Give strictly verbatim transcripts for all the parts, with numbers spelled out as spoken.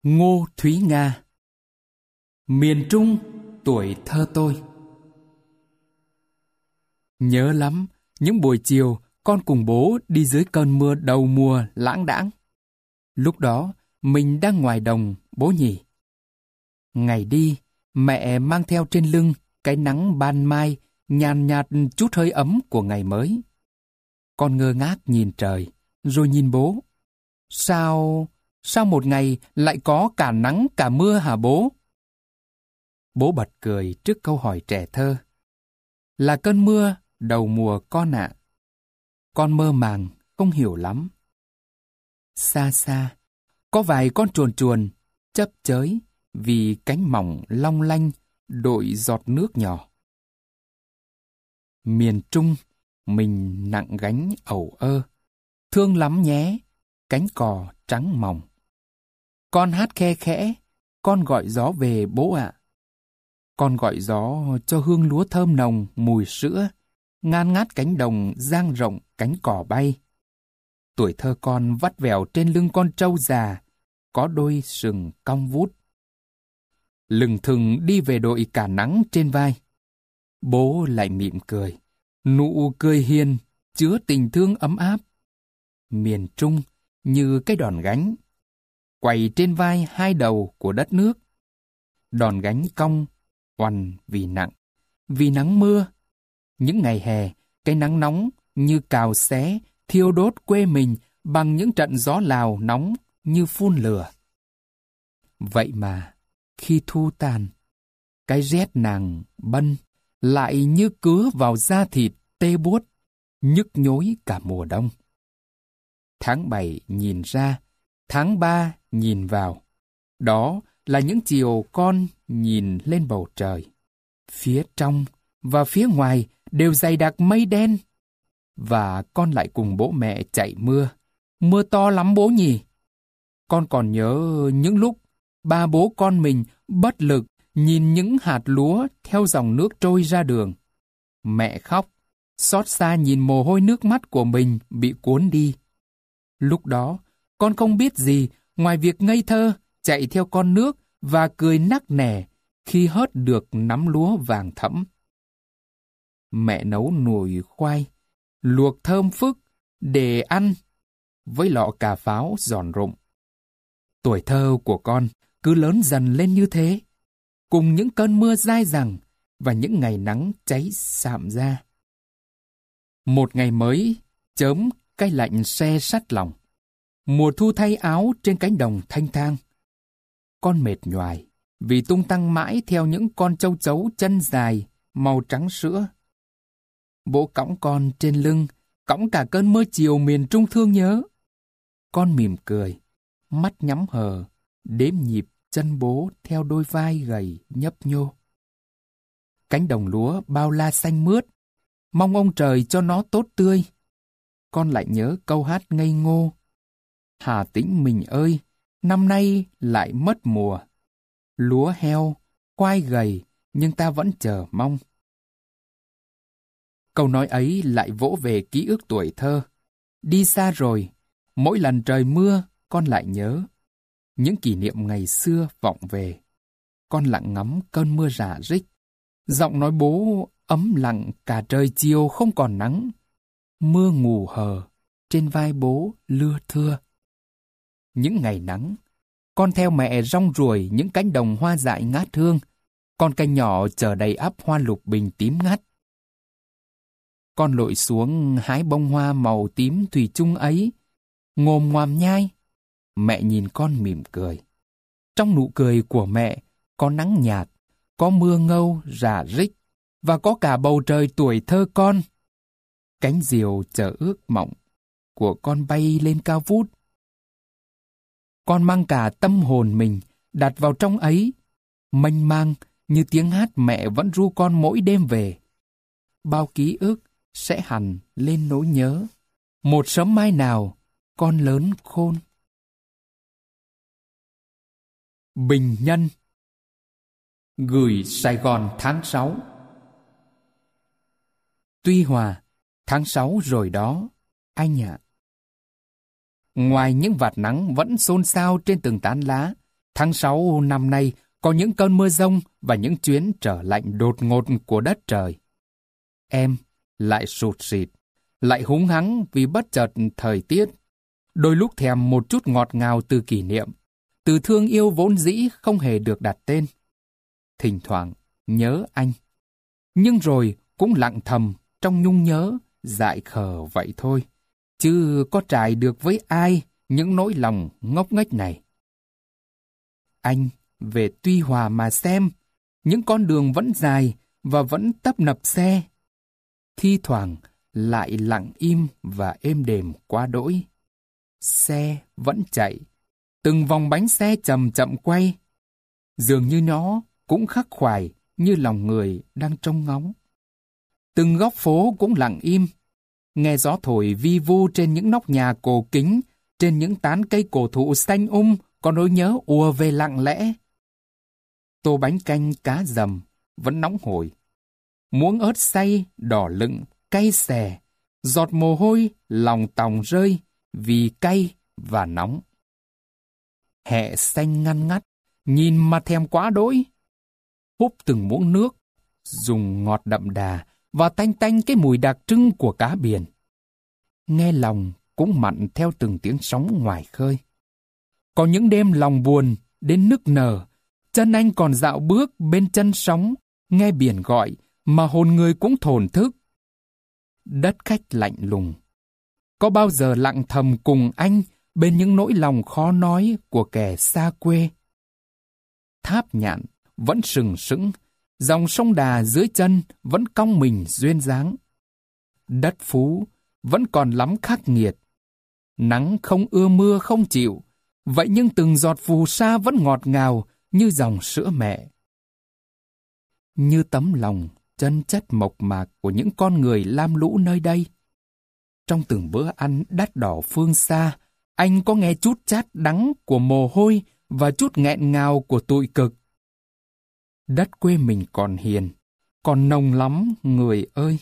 Ngô Thúy Nga. Miền Trung tuổi thơ tôi. Nhớ lắm, những buổi chiều con cùng bố đi dưới cơn mưa đầu mùa lãng đãng. Lúc đó mình đang ngoài đồng, bố nhỉ. Ngày đi, mẹ mang theo trên lưng cái nắng ban mai nhàn nhạt chút hơi ấm của ngày mới. Con ngơ ngác nhìn trời, rồi nhìn bố. Sao, sao một ngày lại có cả nắng cả mưa hả bố? Bố bật cười trước câu hỏi trẻ thơ. Là cơn mưa đầu mùa con ạ. Con mơ màng, không hiểu lắm. Xa xa, có vài con chuồn chuồn, chớp chới, vì cánh mỏng long lanh đội giọt nước nhỏ. Miền Trung, mình nặng gánh ẩu ơ, thương lắm nhé, cánh cò trắng mỏng. Con hát khe khẽ, con gọi gió về bố ạ. Con gọi gió cho hương lúa thơm nồng mùi sữa, ngan ngát cánh đồng dang rộng cánh cỏ bay. Tuổi thơ con vắt vẻo trên lưng con trâu già, có đôi sừng cong vút. Lừng thừng đi về đội cả nắng trên vai. Bố lại mỉm cười, nụ cười hiền, chứa tình thương ấm áp. Miền Trung như cái đòn gánh, quay trên vai hai đầu của đất nước. Đòn gánh cong, oằn vì nặng, vì nắng mưa. Những ngày hè, cái nắng nóng như cào xé, thiêu đốt quê mình bằng những trận gió Lào nóng như phun lửa. Vậy mà, khi thu tàn, cái rét nàng bân lại như cứa vào da thịt tê buốt, nhức nhối cả mùa đông. Tháng bảy nhìn ra, tháng ba nhìn vào. Đó là những chiều con nhìn lên bầu trời. Phía trong và phía ngoài đều dày đặc mây đen. Và con lại cùng bố mẹ chạy mưa. Mưa to lắm bố nhỉ? Con còn nhớ những lúc ba bố con mình bất lực nhìn những hạt lúa theo dòng nước trôi ra đường. Mẹ khóc, xót xa nhìn mồ hôi nước mắt của mình bị cuốn đi. Lúc đó, con không biết gì ngoài việc ngây thơ chạy theo con nước và cười nắc nẻ khi hớt được nắm lúa vàng thẫm. Mẹ nấu nồi khoai, luộc thơm phức để ăn với lọ cà pháo giòn rụm. Tuổi thơ của con cứ lớn dần lên như thế, cùng những cơn mưa dai dẳng và những ngày nắng cháy sạm ra. Một ngày mới chớm cái lạnh se sắt lòng. Mùa thu thay áo trên cánh đồng thanh thang. Con mệt nhoài vì tung tăng mãi theo những con trâu chấu chân dài màu trắng sữa. Bố cõng con trên lưng, cõng cả cơn mưa chiều miền Trung thương nhớ. Con mỉm cười, mắt nhắm hờ, đếm nhịp chân bố theo đôi vai gầy nhấp nhô. Cánh đồng lúa bao la xanh mướt, mong ông trời cho nó tốt tươi. Con lại nhớ câu hát ngây ngô. Hà Tĩnh mình ơi, năm nay lại mất mùa. Lúa heo, khoai gầy, nhưng ta vẫn chờ mong. Câu nói ấy lại vỗ về ký ức tuổi thơ. Đi xa rồi, mỗi lần trời mưa, con lại nhớ. Những kỷ niệm ngày xưa vọng về. Con lặng ngắm cơn mưa rả rích. Giọng nói bố ấm lặng cả trời chiều không còn nắng. Mưa ngù hờ, trên vai bố lưa thưa. Những ngày nắng, con theo mẹ rong ruổi những cánh đồng hoa dại ngát hương. Con canh nhỏ chở đầy ắp hoa lục bình tím ngắt. Con lội xuống hái bông hoa màu tím thủy chung ấy, ngồm ngoàm nhai. Mẹ nhìn con mỉm cười. Trong nụ cười của mẹ có nắng nhạt, có mưa ngâu rả rích và có cả bầu trời tuổi thơ con. Cánh diều chờ ước mộng của con bay lên cao vút. Con mang cả tâm hồn mình đặt vào trong ấy, mênh mang như tiếng hát mẹ vẫn ru con mỗi đêm về. Bao ký ức sẽ hằn lên nỗi nhớ. Một sớm mai nào, con lớn khôn. Bình Nhân. Gửi Sài Gòn tháng sáu. Tuy Hòa, tháng sáu rồi đó, anh ạ. Ngoài những vạt nắng vẫn xôn xao trên từng tán lá, Tháng sáu năm nay có những cơn mưa giông và những chuyến trở lạnh đột ngột của đất trời. Em lại sụt sịt, lại húng hắng vì bất chợt thời tiết. Đôi lúc thèm một chút ngọt ngào từ kỷ niệm, từ thương yêu vốn dĩ không hề được đặt tên. Thỉnh thoảng nhớ anh, nhưng rồi cũng lặng thầm trong nhung nhớ, dại khờ vậy thôi, chứ có trải được với ai những nỗi lòng ngốc nghếch này. Anh về Tuy Hòa mà xem, những con đường vẫn dài và vẫn tấp nập xe. Thi thoảng lại lặng im và êm đềm quá đỗi. Xe vẫn chạy, từng vòng bánh xe chậm chậm quay. Dường như nó cũng khắc khoải như lòng người đang trông ngóng. Từng góc phố cũng lặng im, nghe gió thổi vi vu trên những nóc nhà cổ kính, trên những tán cây cổ thụ xanh um, có nỗi nhớ ùa về lặng lẽ. Tô bánh canh cá dầm vẫn nóng hổi. Muỗng ớt xay, đỏ lựng, cay xè, giọt mồ hôi, lòng tòng rơi vì cay và nóng. Hẹ xanh ngăn ngắt, nhìn mà thèm quá đỗi. Húp từng muỗng nước, dùng ngọt đậm đà và tanh tanh cái mùi đặc trưng của cá biển. Nghe lòng cũng mặn theo từng tiếng sóng ngoài khơi. Có những đêm lòng buồn đến nức nở, chân anh còn dạo bước bên chân sóng, nghe biển gọi mà hồn người cũng thổn thức. Đất khách lạnh lùng, có bao giờ lặng thầm cùng anh bên những nỗi lòng khó nói của kẻ xa quê? Tháp Nhạn vẫn sừng sững, dòng sông Đà dưới chân vẫn cong mình duyên dáng. Đất Phú vẫn còn lắm khắc nghiệt. Nắng không ưa mưa không chịu, vậy nhưng từng giọt phù sa vẫn ngọt ngào như dòng sữa mẹ. Như tấm lòng chân chất mộc mạc của những con người lam lũ nơi đây. Trong từng bữa ăn đắt đỏ phương xa, anh có nghe chút chát đắng của mồ hôi và chút nghẹn ngào của tụi cực. Đất quê mình còn hiền, còn nồng lắm người ơi.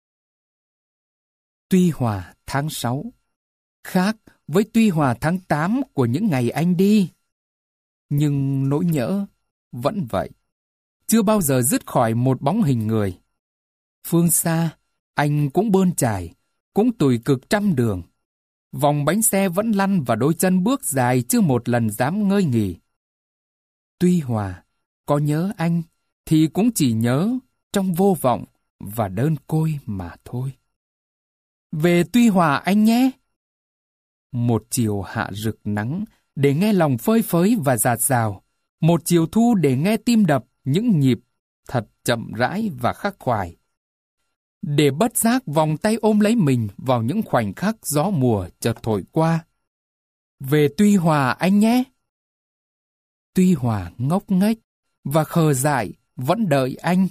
Tuy Hòa tháng sáu khác với Tuy Hòa tháng tám của những ngày anh đi. Nhưng nỗi nhớ vẫn vậy, chưa bao giờ dứt khỏi một bóng hình người. Phương xa, anh cũng bươn trải, cũng tủi cực trăm đường. Vòng bánh xe vẫn lăn và đôi chân bước dài chưa một lần dám ngơi nghỉ. Tuy Hòa có nhớ anh thì cũng chỉ nhớ trong vô vọng và đơn côi mà thôi. Về Tuy Hòa anh nhé! Một chiều hạ rực nắng để nghe lòng phơi phới và dạt dào. Một chiều thu để nghe tim đập những nhịp thật chậm rãi và khắc khoải. Để bất giác vòng tay ôm lấy mình vào những khoảnh khắc gió mùa chợt thổi qua. Về Tuy Hòa anh nhé! Tuy Hòa ngốc nghếch và khờ dại vẫn đợi anh.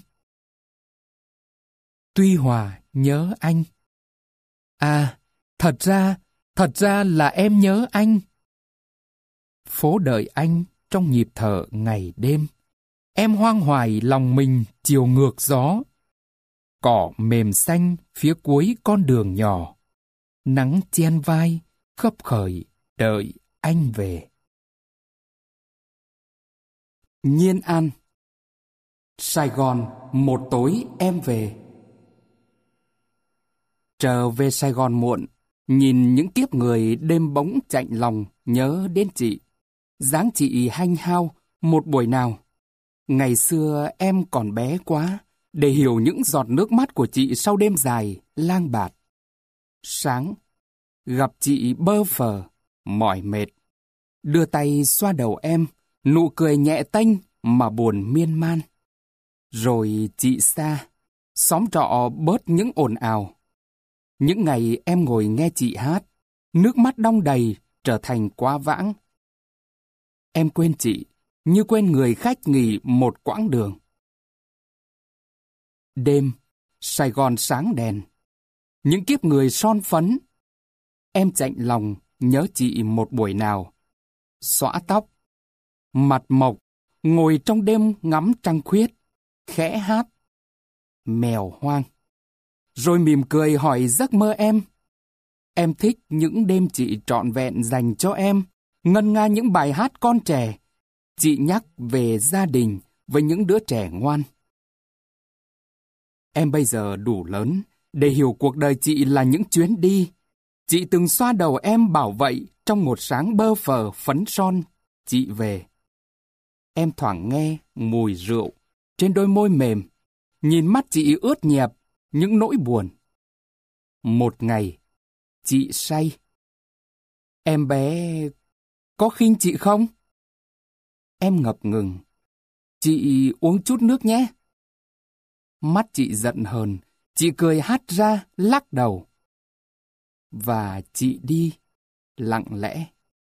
Tuy Hòa nhớ anh. À, thật ra, thật ra là em nhớ anh. Phố đợi anh trong nhịp thở ngày đêm. Em hoang hoài lòng mình chiều ngược gió. Cỏ mềm xanh phía cuối con đường nhỏ. Nắng chen vai, khấp khởi đợi anh về. Nhiên An. Sài Gòn một tối em về. Trở về Sài Gòn muộn, nhìn những kiếp người đêm bỗng chạnh lòng nhớ đến chị. Dáng chị hanh hao một buổi nào. Ngày xưa em còn bé quá để hiểu những giọt nước mắt của chị sau đêm dài lang bạt. Sáng, gặp chị bơ phờ, mỏi mệt. Đưa tay xoa đầu em, nụ cười nhẹ tênh mà buồn miên man. Rồi chị xa, xóm trọ bớt những ồn ào. Những ngày em ngồi nghe chị hát, nước mắt đong đầy trở thành quá vãng. Em quên chị, như quên người khách nghỉ một quãng đường. Đêm, Sài Gòn sáng đèn. Những kiếp người son phấn. Em chạnh lòng nhớ chị một buổi nào. Xõa tóc, mặt mộc, ngồi trong đêm ngắm trăng khuyết, khẽ hát. Mèo hoang. Rồi mỉm cười hỏi giấc mơ em. Em thích những đêm chị trọn vẹn dành cho em, ngân nga những bài hát con trẻ, chị nhắc về gia đình với những đứa trẻ ngoan. Em bây giờ đủ lớn để hiểu cuộc đời chị là những chuyến đi. Chị từng xoa đầu em bảo vậy trong một sáng bơ phờ phấn son, chị về. Em thoảng nghe mùi rượu trên đôi môi mềm, nhìn mắt chị ướt nhẹp những nỗi buồn. Một ngày, chị say. Em bé có khinh chị không? Em ngập ngừng. Chị uống chút nước nhé. Mắt chị giận hờn, chị cười hắt ra, lắc đầu. Và chị đi, lặng lẽ.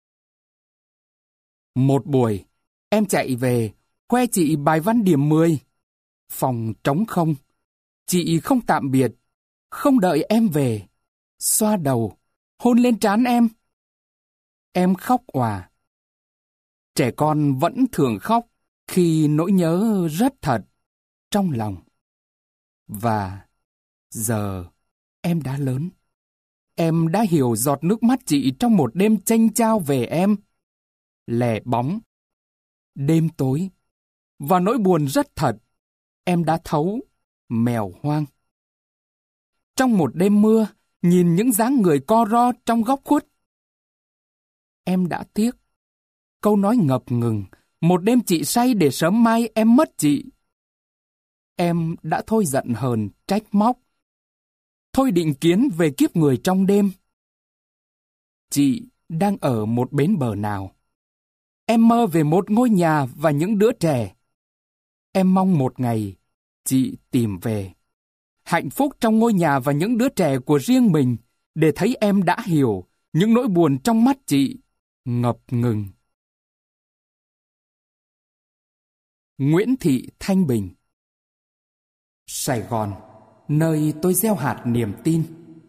Một buổi, em chạy về, khoe chị bài văn điểm mười. Phòng trống không. Chị không tạm biệt, không đợi em về. Xoa đầu, hôn lên trán em. Em khóc òa. Trẻ con vẫn thường khóc khi nỗi nhớ rất thật trong lòng. Và giờ em đã lớn. Em đã hiểu giọt nước mắt chị trong một đêm chênh chao về em. Lẻ bóng. Đêm tối. Và nỗi buồn rất thật. Em đã thấu. Mèo hoang. Trong một đêm mưa, nhìn những dáng người co ro trong góc khuất. Em đã tiếc. Câu nói ngập ngừng. Một đêm chị say để sớm mai em mất chị. Em đã thôi giận hờn, trách móc. Thôi định kiến về kiếp người trong đêm. Chị đang ở một bến bờ nào? Em mơ về một ngôi nhà và những đứa trẻ. Em mong một ngày chị tìm về. Hạnh phúc trong ngôi nhà và những đứa trẻ của riêng mình, để thấy em đã hiểu những nỗi buồn trong mắt chị ngập ngừng. Nguyễn Thị Thanh Bình. Sài Gòn, nơi tôi gieo hạt niềm tin.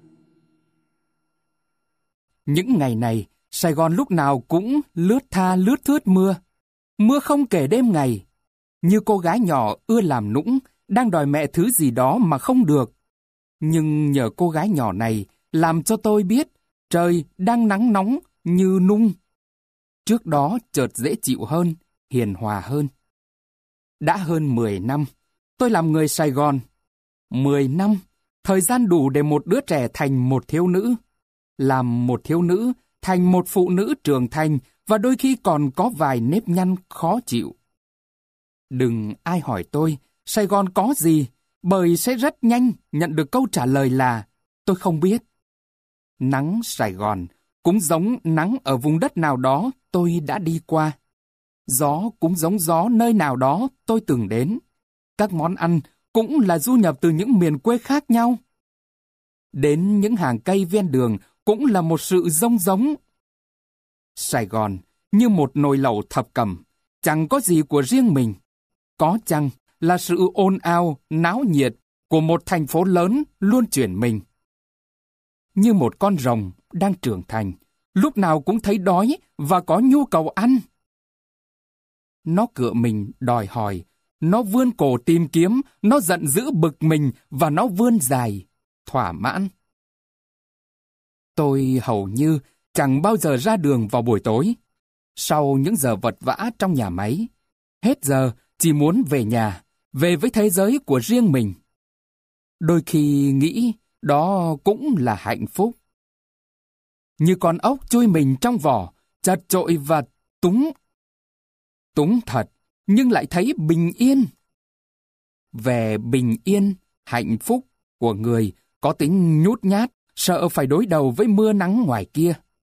Những ngày này, Sài Gòn lúc nào cũng lướt tha lướt thướt mưa. Mưa không kể đêm ngày. Như cô gái nhỏ ưa làm nũng, đang đòi mẹ thứ gì đó mà không được. Nhưng nhờ cô gái nhỏ này làm cho tôi biết trời đang nắng nóng như nung. Trước đó chợt dễ chịu hơn, hiền hòa hơn. Đã hơn mười năm, tôi làm người Sài Gòn. Mười năm, thời gian đủ để một đứa trẻ thành một thiếu nữ. Làm một thiếu nữ thành một phụ nữ trưởng thành và đôi khi còn có vài nếp nhăn khó chịu. Đừng ai hỏi tôi Sài Gòn có gì, bởi sẽ rất nhanh nhận được câu trả lời là tôi không biết. Nắng Sài Gòn cũng giống nắng ở vùng đất nào đó tôi đã đi qua. Gió cũng giống gió nơi nào đó tôi từng đến. Các món ăn cũng là du nhập từ những miền quê khác nhau. Đến những hàng cây ven đường cũng là một sự giống giống. Sài Gòn như một nồi lẩu thập cẩm, chẳng có gì của riêng mình. Có chăng là sự ồn ào, náo nhiệt của một thành phố lớn luôn chuyển mình. Như một con rồng đang trưởng thành, lúc nào cũng thấy đói và có nhu cầu ăn. Nó cựa mình đòi hỏi, nó vươn cổ tìm kiếm, nó giận dữ bực mình và nó vươn dài, thỏa mãn. Tôi hầu như chẳng bao giờ ra đường vào buổi tối. Sau những giờ vật vã trong nhà máy, hết giờ chỉ muốn về nhà, về với thế giới của riêng mình. Đôi khi nghĩ đó cũng là hạnh phúc. Như con ốc chui mình trong vỏ, chật chội và túng. Túng thật, nhưng lại thấy bình yên. Về bình yên, hạnh phúc của người có tính nhút nhát, sợ phải đối đầu với mưa nắng ngoài kia.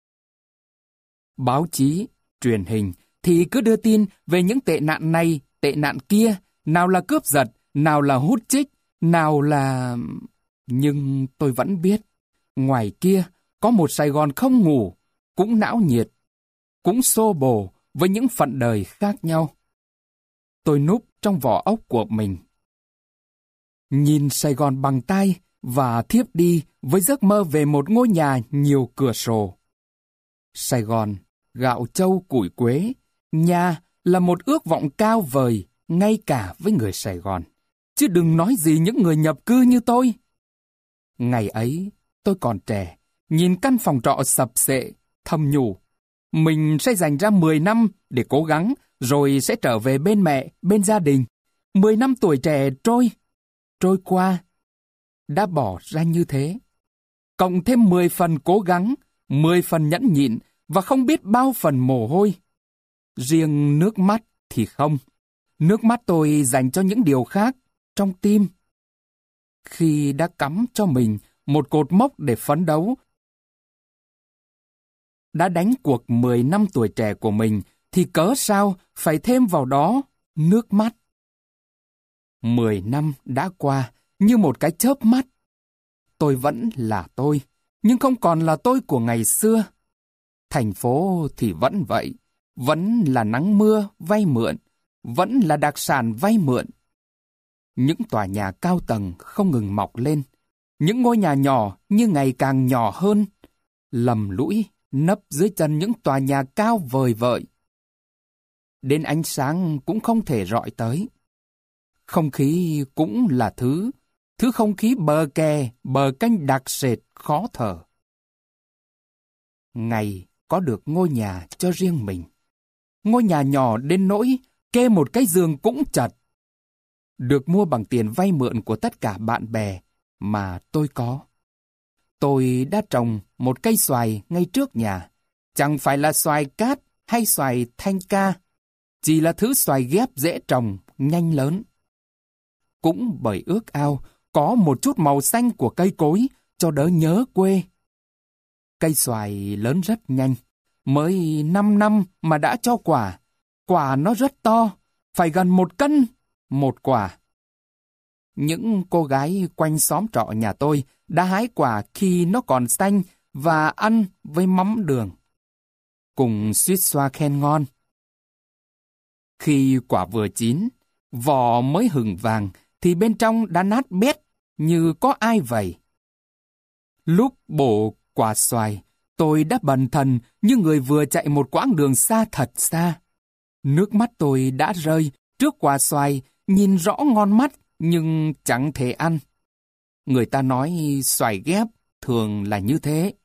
Báo chí, truyền hình thì cứ đưa tin về những tệ nạn này, tệ nạn kia, nào là cướp giật, nào là hút chích, nào là... Nhưng tôi vẫn biết, ngoài kia có một Sài Gòn không ngủ, cũng não nhiệt, cũng xô bồ với những phận đời khác nhau. Tôi núp trong vỏ ốc của mình. Nhìn Sài Gòn bằng tay và thiếp đi với giấc mơ về một ngôi nhà nhiều cửa sổ. Sài Gòn, gạo trâu củi quế, nhà là một ước vọng cao vời ngay cả với người Sài Gòn, chứ đừng nói gì những người nhập cư như tôi. Ngày ấy, tôi còn trẻ, nhìn căn phòng trọ sập xệ, thầm nhủ, mình sẽ dành ra mười năm để cố gắng rồi sẽ trở về bên mẹ, bên gia đình. Mười năm tuổi trẻ trôi, trôi qua, đã bỏ ra như thế. Cộng thêm mười phần cố gắng, mười phần nhẫn nhịn và không biết bao phần mồ hôi. Riêng nước mắt thì không. Nước mắt tôi dành cho những điều khác trong tim. Khi đã cắm cho mình một cột mốc để phấn đấu, đã đánh cuộc mười năm tuổi trẻ của mình, thì cớ sao phải thêm vào đó nước mắt. Mười năm đã qua như một cái chớp mắt. Tôi vẫn là tôi, nhưng không còn là tôi của ngày xưa. Thành phố thì vẫn vậy, vẫn là nắng mưa vay mượn, vẫn là đặc sản vay mượn. Những tòa nhà cao tầng không ngừng mọc lên, những ngôi nhà nhỏ như ngày càng nhỏ hơn, lầm lũi nấp dưới chân những tòa nhà cao vời vợi. Đến ánh sáng cũng không thể rọi tới. Không khí cũng là thứ, thứ không khí bờ kè, bờ kênh đặc sệt, khó thở. Ngày có được ngôi nhà cho riêng mình. Ngôi nhà nhỏ đến nỗi kê một cái giường cũng chật. Được mua bằng tiền vay mượn của tất cả bạn bè mà tôi có. Tôi đã trồng một cây xoài ngay trước nhà. Chẳng phải là xoài cát hay xoài thanh ca, chỉ là thứ xoài ghép dễ trồng, nhanh lớn. Cũng bởi ước ao có một chút màu xanh của cây cối cho đỡ nhớ quê. Cây xoài lớn rất nhanh, mới năm năm mà đã cho quả. Quả nó rất to, phải gần một cân một quả. Những cô gái quanh xóm trọ nhà tôi đã hái quả khi nó còn xanh và ăn với mắm đường, cùng suýt xoa khen ngon. Khi quả vừa chín, vỏ mới hửng vàng thì bên trong đã nát bét như có ai vậy. Lúc bổ quả xoài, tôi đã bần thần như người vừa chạy một quãng đường xa thật xa. Nước mắt tôi đã rơi trước quả xoài, nhìn rõ ngon mắt nhưng chẳng thể ăn. Người ta nói xoài ghép thường là như thế.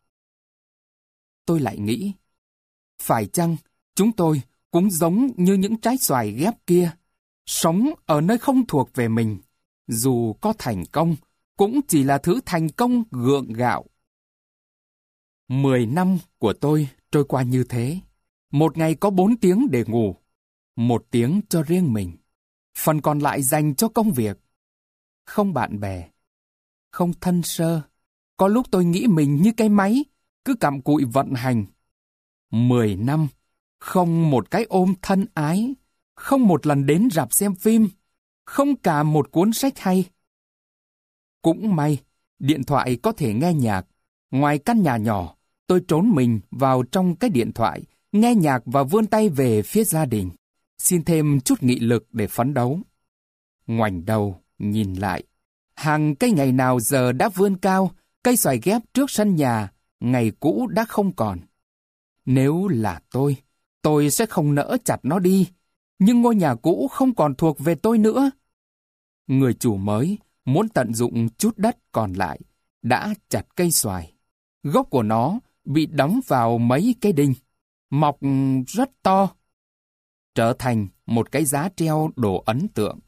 Tôi lại nghĩ, phải chăng chúng tôi cũng giống như những trái xoài ghép kia, sống ở nơi không thuộc về mình, dù có thành công, cũng chỉ là thứ thành công gượng gạo. Mười năm của tôi trôi qua như thế. Một ngày có bốn tiếng để ngủ, một tiếng cho riêng mình, phần còn lại dành cho công việc. Không bạn bè, không thân sơ. Có lúc tôi nghĩ mình như cái máy, cứ cặm cụi vận hành. Mười năm, không một cái ôm thân ái, không một lần đến rạp xem phim, không cả một cuốn sách hay. Cũng may, điện thoại có thể nghe nhạc. Ngoài căn nhà nhỏ, tôi trốn mình vào trong cái điện thoại, nghe nhạc và vươn tay về phía gia đình, xin thêm chút nghị lực để phấn đấu. Ngoảnh đầu, nhìn lại, hàng cây ngày nào giờ đã vươn cao, cây xoài ghép trước sân nhà, ngày cũ đã không còn. Nếu là tôi, tôi sẽ không nỡ chặt nó đi, nhưng ngôi nhà cũ không còn thuộc về tôi nữa. Người chủ mới muốn tận dụng chút đất còn lại, đã chặt cây xoài. Gốc của nó bị đóng vào mấy cái đinh, mọc rất to, trở thành một cái giá treo đồ ấn tượng.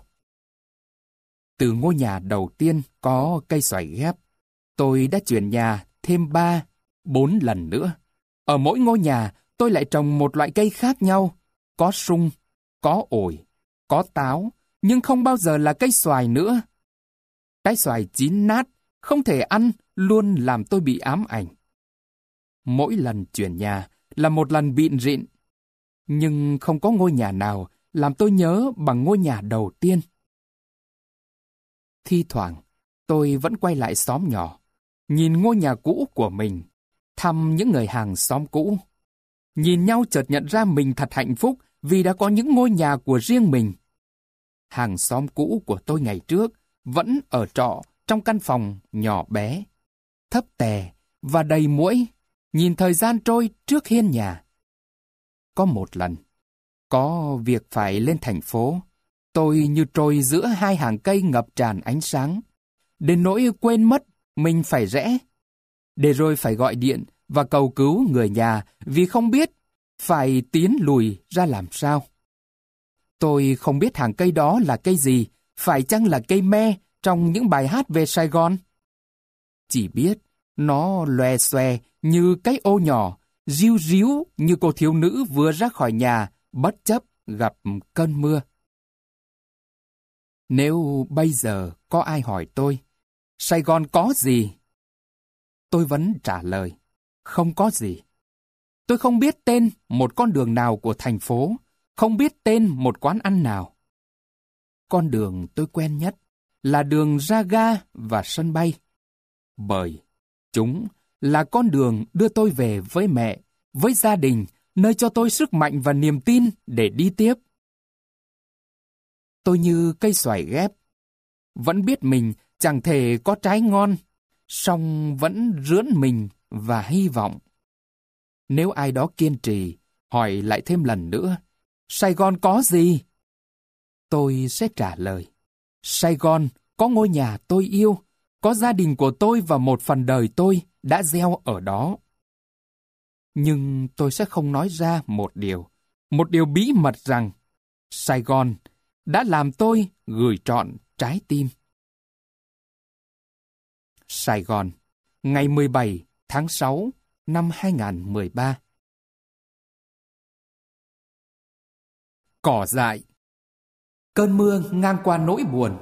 Từ ngôi nhà đầu tiên có cây xoài ghép, tôi đã chuyển nhà thêm ba, bốn lần nữa. Ở mỗi ngôi nhà, tôi lại trồng một loại cây khác nhau, có sung, có ổi, có táo, nhưng không bao giờ là cây xoài nữa. Trái xoài chín nát, không thể ăn, luôn làm tôi bị ám ảnh. Mỗi lần chuyển nhà là một lần bịn rịn, nhưng không có ngôi nhà nào làm tôi nhớ bằng ngôi nhà đầu tiên. Thi thoảng, tôi vẫn quay lại xóm nhỏ, nhìn ngôi nhà cũ của mình, thăm những người hàng xóm cũ. Nhìn nhau chợt nhận ra mình thật hạnh phúc vì đã có những ngôi nhà của riêng mình. Hàng xóm cũ của tôi ngày trước vẫn ở trọ trong căn phòng nhỏ bé, thấp tè và đầy muỗi, nhìn thời gian trôi trước hiên nhà. Có một lần, có việc phải lên thành phố, tôi như trôi giữa hai hàng cây ngập tràn ánh sáng, đến nỗi quên mất mình phải rẽ, để rồi phải gọi điện và cầu cứu người nhà vì không biết phải tiến lùi ra làm sao. Tôi không biết hàng cây đó là cây gì, phải chăng là cây me trong những bài hát về Sài Gòn? Chỉ biết nó lòe xòe như cái ô nhỏ, ríu ríu như cô thiếu nữ vừa ra khỏi nhà bất chấp gặp cơn mưa. Nếu bây giờ có ai hỏi tôi, Sài Gòn có gì? Tôi vẫn trả lời, không có gì. Tôi không biết tên một con đường nào của thành phố, không biết tên một quán ăn nào. Con đường tôi quen nhất là đường ra ga và sân bay, bởi chúng là con đường đưa tôi về với mẹ, với gia đình, nơi cho tôi sức mạnh và niềm tin để đi tiếp. Tôi như cây xoài ghép, vẫn biết mình chẳng thể có trái ngon, song vẫn rướn mình và hy vọng. Nếu ai đó kiên trì, hỏi lại thêm lần nữa, Sài Gòn có gì? Tôi sẽ trả lời, Sài Gòn có ngôi nhà tôi yêu, có gia đình của tôi và một phần đời tôi đã gieo ở đó. Nhưng tôi sẽ không nói ra một điều, một điều bí mật rằng Sài Gòn đã làm tôi gửi trọn trái tim. Sài Gòn, ngày mười bảy tháng sáu năm hai nghìn không trăm mười ba. Cỏ dại. Cơn mưa ngang qua nỗi buồn.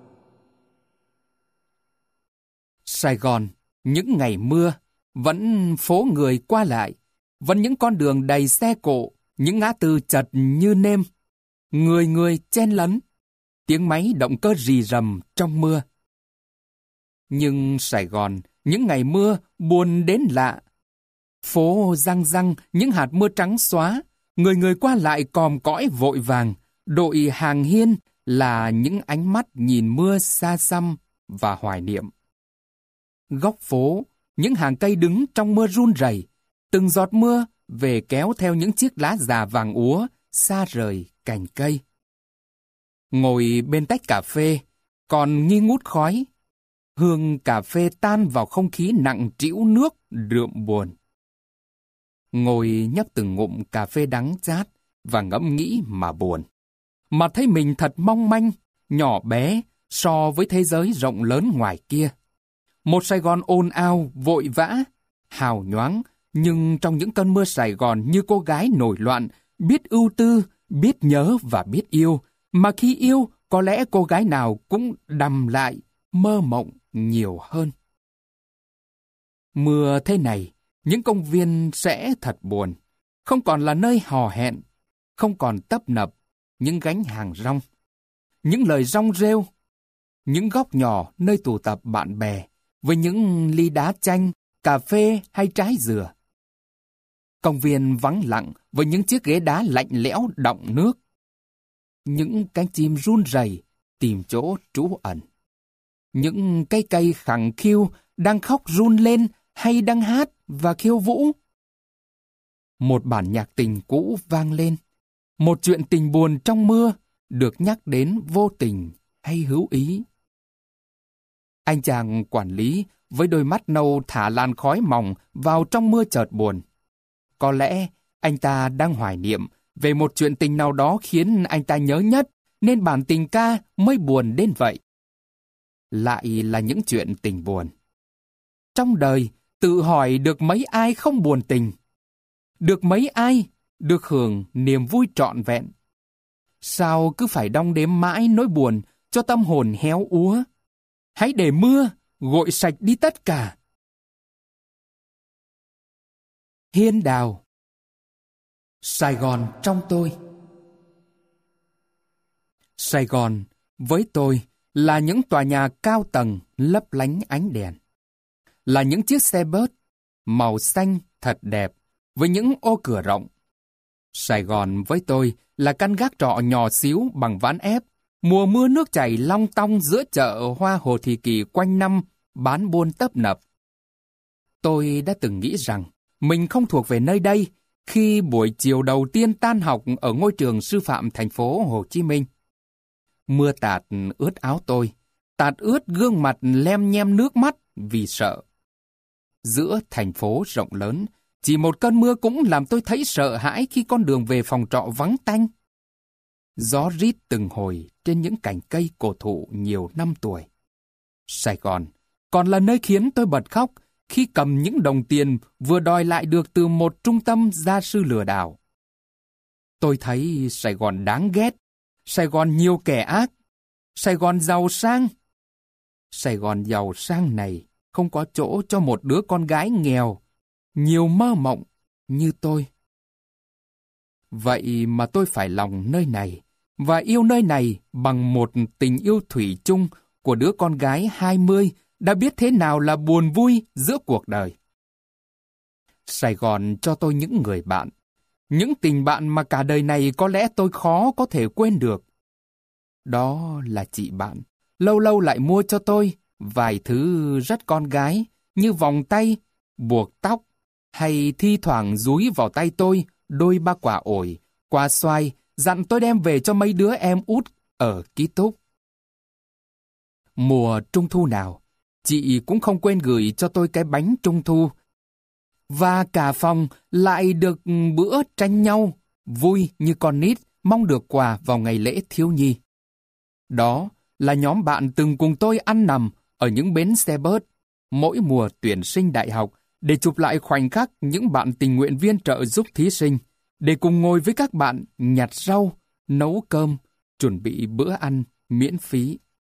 Sài Gòn, những ngày mưa, vẫn phố người qua lại, vẫn những con đường đầy xe cộ, những ngã tư chật như nêm, người người chen lấn, tiếng máy động cơ rì rầm trong mưa. Nhưng Sài Gòn, những ngày mưa buồn đến lạ. Phố răng răng những hạt mưa trắng xóa, người người qua lại còm cõi vội vàng, đội hàng hiên là những ánh mắt nhìn mưa xa xăm và hoài niệm. Góc phố, những hàng cây đứng trong mưa run rẩy, từng giọt mưa về kéo theo những chiếc lá già vàng úa xa rời cành cây. Ngồi bên tách cà phê, còn nghi ngút khói, hương cà phê tan vào không khí nặng trĩu nước đượm buồn. Ngồi nhấp từng ngụm cà phê đắng chát và ngẫm nghĩ mà buồn. Mà thấy mình thật mong manh, nhỏ bé so với thế giới rộng lớn ngoài kia. Một Sài Gòn ồn ào, vội vã, hào nhoáng, nhưng trong những cơn mưa Sài Gòn như cô gái nổi loạn, biết ưu tư, biết nhớ và biết yêu, mà khi yêu có lẽ cô gái nào cũng đằm lại, mơ mộng nhiều hơn. Mưa thế này, những công viên sẽ thật buồn, không còn là nơi hò hẹn, không còn tấp nập những gánh hàng rong, những lời rong rêu, những góc nhỏ nơi tụ tập bạn bè với những ly đá chanh, cà phê hay trái dừa. Công viên vắng lặng với những chiếc ghế đá lạnh lẽo đọng nước. Những cánh chim run rẩy tìm chỗ trú ẩn. Những cây cây khẳng khiu đang khóc run lên hay đang hát và khiêu vũ. Một bản nhạc tình cũ vang lên. Một chuyện tình buồn trong mưa được nhắc đến vô tình hay hữu ý. Anh chàng quản lý với đôi mắt nâu thả làn khói mỏng vào trong mưa chợt buồn. Có lẽ anh ta đang hoài niệm về một chuyện tình nào đó khiến anh ta nhớ nhất, nên bản tình ca mới buồn đến vậy. Lại là những chuyện tình buồn. Trong đời, tự hỏi được mấy ai không buồn tình? Được mấy ai được hưởng niềm vui trọn vẹn? Sao cứ phải đong đếm mãi nỗi buồn cho tâm hồn héo úa? Hãy để mưa gội sạch đi tất cả. Hiên đào. Sài Gòn trong tôi. Sài Gòn với tôi là những tòa nhà cao tầng lấp lánh ánh đèn. Là những chiếc xe bus màu xanh thật đẹp với những ô cửa rộng. Sài Gòn với tôi là căn gác trọ nhỏ xíu bằng ván ép, mùa mưa nước chảy long tong giữa chợ hoa Hồ Thị Kỷ quanh năm bán buôn tấp nập. Tôi đã từng nghĩ rằng mình không thuộc về nơi đây khi buổi chiều đầu tiên tan học ở ngôi trường sư phạm thành phố Hồ Chí Minh. Mưa tạt ướt áo tôi, tạt ướt gương mặt lem nhem nước mắt vì sợ. Giữa thành phố rộng lớn, chỉ một cơn mưa cũng làm tôi thấy sợ hãi khi con đường về phòng trọ vắng tanh. Gió rít từng hồi trên những cành cây cổ thụ nhiều năm tuổi. Sài Gòn còn là nơi khiến tôi bật khóc khi cầm những đồng tiền vừa đòi lại được từ một trung tâm gia sư lừa đảo. Tôi thấy Sài Gòn đáng ghét, Sài Gòn nhiều kẻ ác, Sài Gòn giàu sang. Sài Gòn giàu sang này không có chỗ cho một đứa con gái nghèo, nhiều mơ mộng như tôi. Vậy mà tôi phải lòng nơi này và yêu nơi này bằng một tình yêu thủy chung của đứa con gái hai mươi đã biết thế nào là buồn vui giữa cuộc đời. Sài Gòn cho tôi những người bạn, những tình bạn mà cả đời này có lẽ tôi khó có thể quên được. Đó là chị bạn, lâu lâu lại mua cho tôi vài thứ rất con gái như vòng tay, buộc tóc, hay thi thoảng dúi vào tay tôi đôi ba quả ổi, quả xoài, dặn tôi đem về cho mấy đứa em út ở ký túc. Mùa trung thu nào, chị cũng không quên gửi cho tôi cái bánh trung thu. Và cả phòng lại được bữa tranh nhau, vui như con nít mong được quà vào ngày lễ thiếu nhi. Đó là nhóm bạn từng cùng tôi ăn nằm ở những bến xe bus mỗi mùa tuyển sinh đại học để chụp lại khoảnh khắc những bạn tình nguyện viên trợ giúp thí sinh, để cùng ngồi với các bạn nhặt rau, nấu cơm, chuẩn bị bữa ăn miễn phí.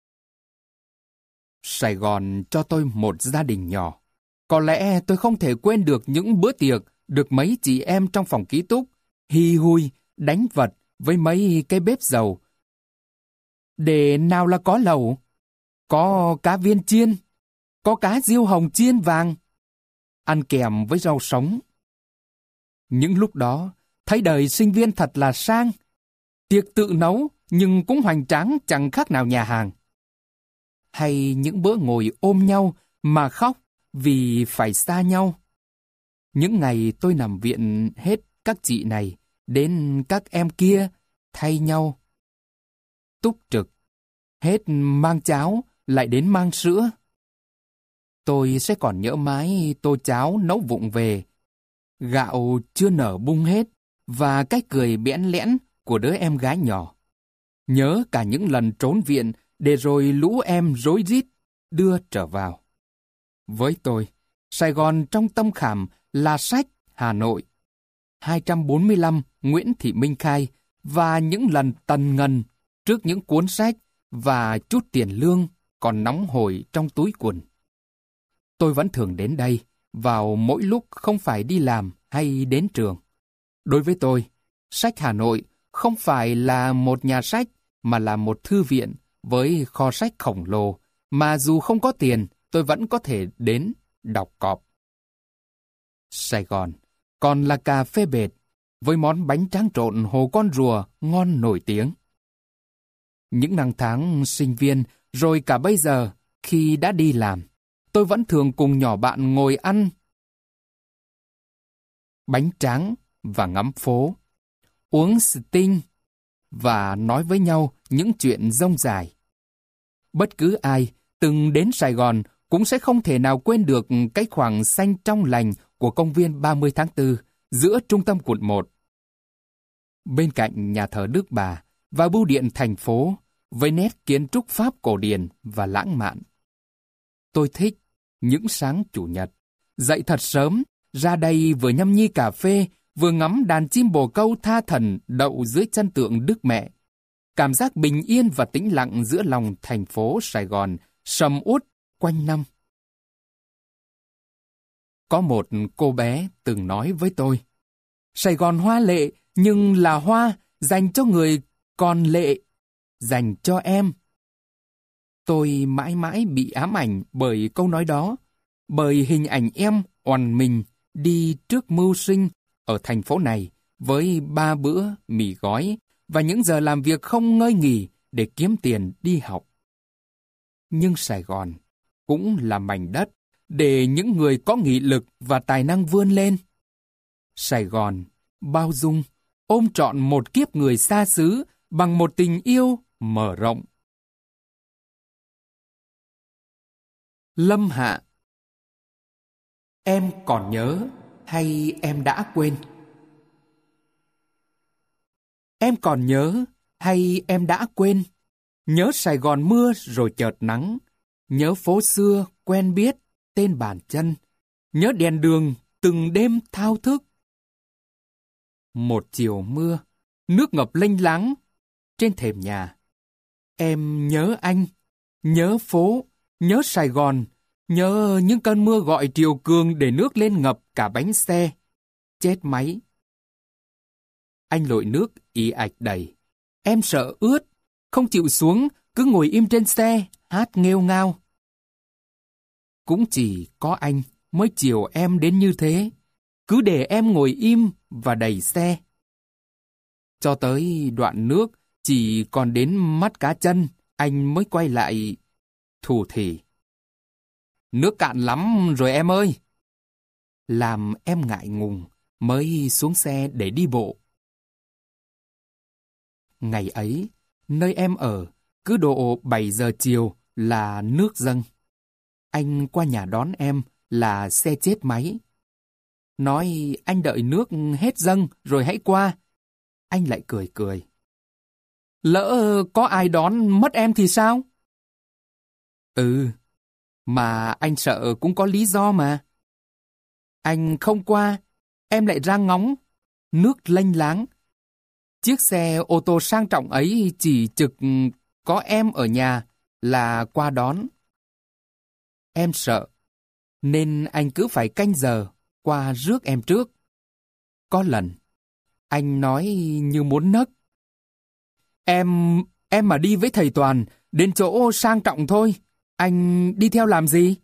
Sài Gòn cho tôi một gia đình nhỏ. Có lẽ tôi không thể quên được những bữa tiệc được mấy chị em trong phòng ký túc hì hùi đánh vật với mấy cái bếp dầu. Để nào là có lẩu, có cá viên chiên, có cá diêu hồng chiên vàng, ăn kèm với rau sống. Những lúc đó, thấy đời sinh viên thật là sang. Tiệc tự nấu nhưng cũng hoành tráng chẳng khác nào nhà hàng. Hay những bữa ngồi ôm nhau mà khóc vì phải xa nhau. Những ngày tôi nằm viện hết các chị này đến các em kia thay nhau. Túc trực, hết mang cháo lại đến mang sữa. Tôi sẽ còn nhớ mãi tô cháo nấu vụng về, gạo chưa nở bung hết và cái cười bẽn lẽn của đứa em gái nhỏ. Nhớ cả những lần trốn viện để rồi lũ em rối rít đưa trở vào. Với tôi, Sài Gòn trong tâm khảm là sách Hà Nội, hai trăm bốn mươi lăm Nguyễn Thị Minh Khai và những lần tần ngần trước những cuốn sách và chút tiền lương còn nóng hổi trong túi quần. Tôi vẫn thường đến đây vào mỗi lúc không phải đi làm hay đến trường. Đối với tôi, sách Hà Nội không phải là một nhà sách mà là một thư viện với kho sách khổng lồ mà dù không có tiền tôi vẫn có thể đến đọc cọp. Sài Gòn còn là cà phê bệt với món bánh tráng trộn Hồ Con Rùa ngon nổi tiếng. Những năm tháng sinh viên rồi cả bây giờ khi đã đi làm, tôi vẫn thường cùng nhỏ bạn ngồi ăn bánh tráng và ngắm phố, uống Sting và nói với nhau những chuyện rông dài. Bất cứ ai từng đến Sài Gòn cũng sẽ không thể nào quên được cái khoảng xanh trong lành của công viên ba mươi tháng tư giữa trung tâm quận một. Bên cạnh nhà thờ Đức Bà và bưu điện thành phố với nét kiến trúc Pháp cổ điển và lãng mạn. Tôi thích những sáng chủ nhật, dậy thật sớm, ra đây vừa nhâm nhi cà phê, vừa ngắm đàn chim bồ câu tha thẩn đậu dưới chân tượng Đức Mẹ. Cảm giác bình yên và tĩnh lặng giữa lòng thành phố Sài Gòn sầm uất quanh năm. Có một cô bé từng nói với tôi, Sài Gòn hoa lệ nhưng là hoa dành cho người còn lệ, dành cho em. Tôi mãi mãi bị ám ảnh bởi câu nói đó, bởi hình ảnh em oằn mình đi trước mưu sinh ở thành phố này với ba bữa mì gói và những giờ làm việc không ngơi nghỉ để kiếm tiền đi học. Nhưng Sài Gòn cũng là mảnh đất để những người có nghị lực và tài năng vươn lên. Sài Gòn bao dung, ôm trọn một kiếp người xa xứ bằng một tình yêu mở rộng. Lâm Hạ. Em còn nhớ hay em đã quên? Em còn nhớ Hay em đã quên? Nhớ Sài Gòn mưa rồi chợt nắng, nhớ phố xưa quen biết tên bàn chân, nhớ đèn đường từng đêm thao thức. Một chiều mưa, nước ngập lênh láng trên thềm nhà. Em nhớ anh, nhớ phố, nhớ Sài Gòn, nhớ những cơn mưa gọi triều cường để nước lên ngập cả bánh xe. Chết máy. Anh lội nước ì ạch đầy. Em sợ ướt, không chịu xuống, cứ ngồi im trên xe, hát nghêu ngao. Cũng chỉ có anh mới chiều em đến như thế, cứ để em ngồi im và đẩy xe. Cho tới đoạn nước chỉ còn đến mắt cá chân, anh mới quay lại thủ thỉ. Nước cạn lắm rồi em ơi. Làm em ngại ngùng, mới xuống xe để đi bộ. Ngày ấy, nơi em ở, cứ độ bảy giờ chiều là nước dâng. Anh qua nhà đón em là xe chết máy. Nói anh đợi nước hết dâng rồi hãy qua. Anh lại cười cười. Lỡ có ai đón mất em thì sao? Ừ, mà anh sợ cũng có lý do mà. Anh không qua, em lại ra ngóng. Nước lênh láng. Chiếc xe ô tô sang trọng ấy chỉ trực có em ở nhà là qua đón. Em sợ, nên anh cứ phải canh giờ qua rước em trước. Có lần, anh nói như muốn nấc. Em, em mà đi với thầy Toàn, đến chỗ sang trọng thôi, anh đi theo làm gì?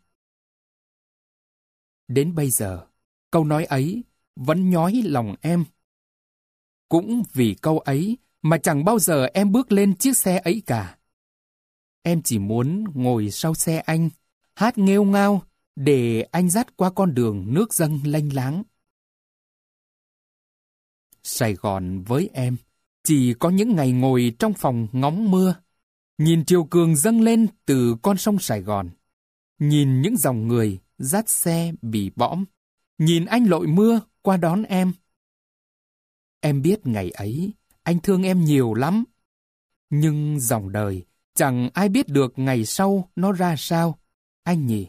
Đến bây giờ, câu nói ấy vẫn nhói lòng em. Cũng vì câu ấy mà chẳng bao giờ em bước lên chiếc xe ấy cả. Em chỉ muốn ngồi sau xe anh, hát nghêu ngao để anh dắt qua con đường nước dâng lênh láng. Sài Gòn với em chỉ có những ngày ngồi trong phòng ngóng mưa, nhìn triều cường dâng lên từ con sông Sài Gòn, nhìn những dòng người dắt xe bì bõm, nhìn anh lội mưa qua đón em. Em biết ngày ấy, anh thương em nhiều lắm. Nhưng dòng đời, chẳng ai biết được ngày sau nó ra sao, anh nhỉ?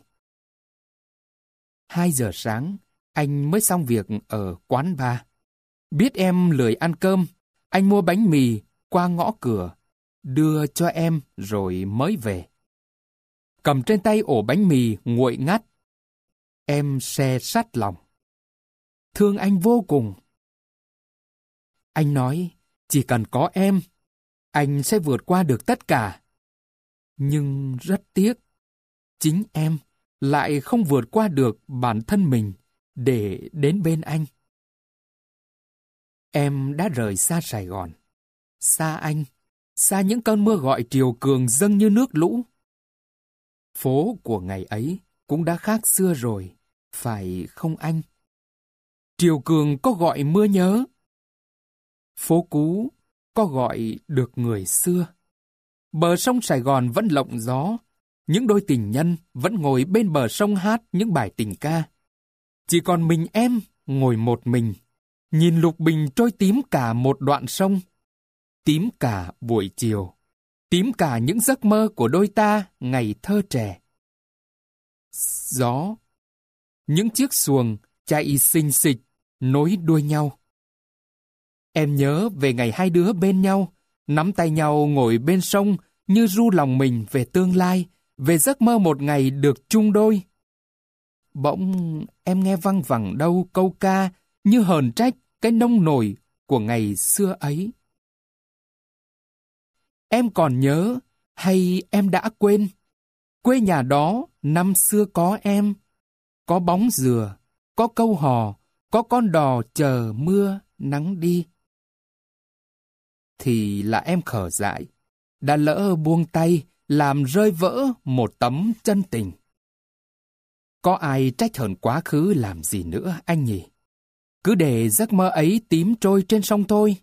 Hai giờ sáng, anh mới xong việc ở quán bar. Biết em lười ăn cơm, anh mua bánh mì qua ngõ cửa, đưa cho em rồi mới về. Cầm trên tay ổ bánh mì nguội ngắt. Em se sắt lòng. Thương anh vô cùng. Anh nói, chỉ cần có em, anh sẽ vượt qua được tất cả. Nhưng rất tiếc, chính em lại không vượt qua được bản thân mình để đến bên anh. Em đã rời xa Sài Gòn, xa anh, xa những cơn mưa gọi triều cường dâng như nước lũ. Phố của ngày ấy cũng đã khác xưa rồi, phải không anh? Triều cường có gọi mưa nhớ. Phố cũ có gọi được người xưa. Bờ sông Sài Gòn vẫn lộng gió, những đôi tình nhân vẫn ngồi bên bờ sông hát những bài tình ca. Chỉ còn mình em ngồi một mình, nhìn lục bình trôi tím cả một đoạn sông, tím cả buổi chiều, tím cả những giấc mơ của đôi ta ngày thơ trẻ. Gió, những chiếc xuồng chạy xình xịch, nối đuôi nhau. Em nhớ về ngày hai đứa bên nhau, nắm tay nhau ngồi bên sông như ru lòng mình về tương lai, về giấc mơ một ngày được chung đôi. Bỗng em nghe văng vẳng đâu câu ca như hờn trách cái nông nổi của ngày xưa ấy. Em còn nhớ hay em đã quên? Quê nhà đó năm xưa có em, có bóng dừa, có câu hò, có con đò chờ mưa nắng đi. Thì là em khờ dại, đã lỡ buông tay làm rơi vỡ một tấm chân tình. Có ai trách hờn quá khứ làm gì nữa anh nhỉ? Cứ để giấc mơ ấy tím trôi trên sông thôi.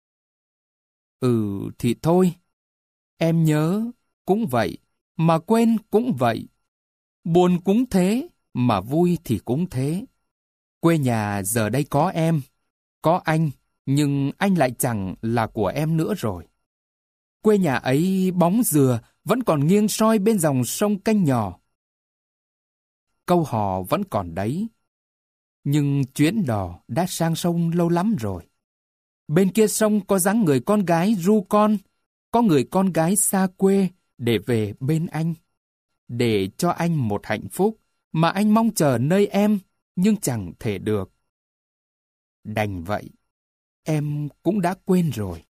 Ừ thì thôi, em nhớ cũng vậy, mà quên cũng vậy. Buồn cũng thế, mà vui thì cũng thế. Quê nhà giờ đây có em, có anh, nhưng anh lại chẳng là của em nữa rồi. Quê nhà ấy bóng dừa vẫn còn nghiêng soi bên dòng sông Canh nhỏ. Câu hò vẫn còn đấy, nhưng chuyến đò đã sang sông lâu lắm rồi. Bên kia sông có dáng người con gái ru con, có người con gái xa quê để về bên anh, để cho anh một hạnh phúc mà anh mong chờ nơi em, nhưng chẳng thể được. Đành vậy, em cũng đã quên rồi.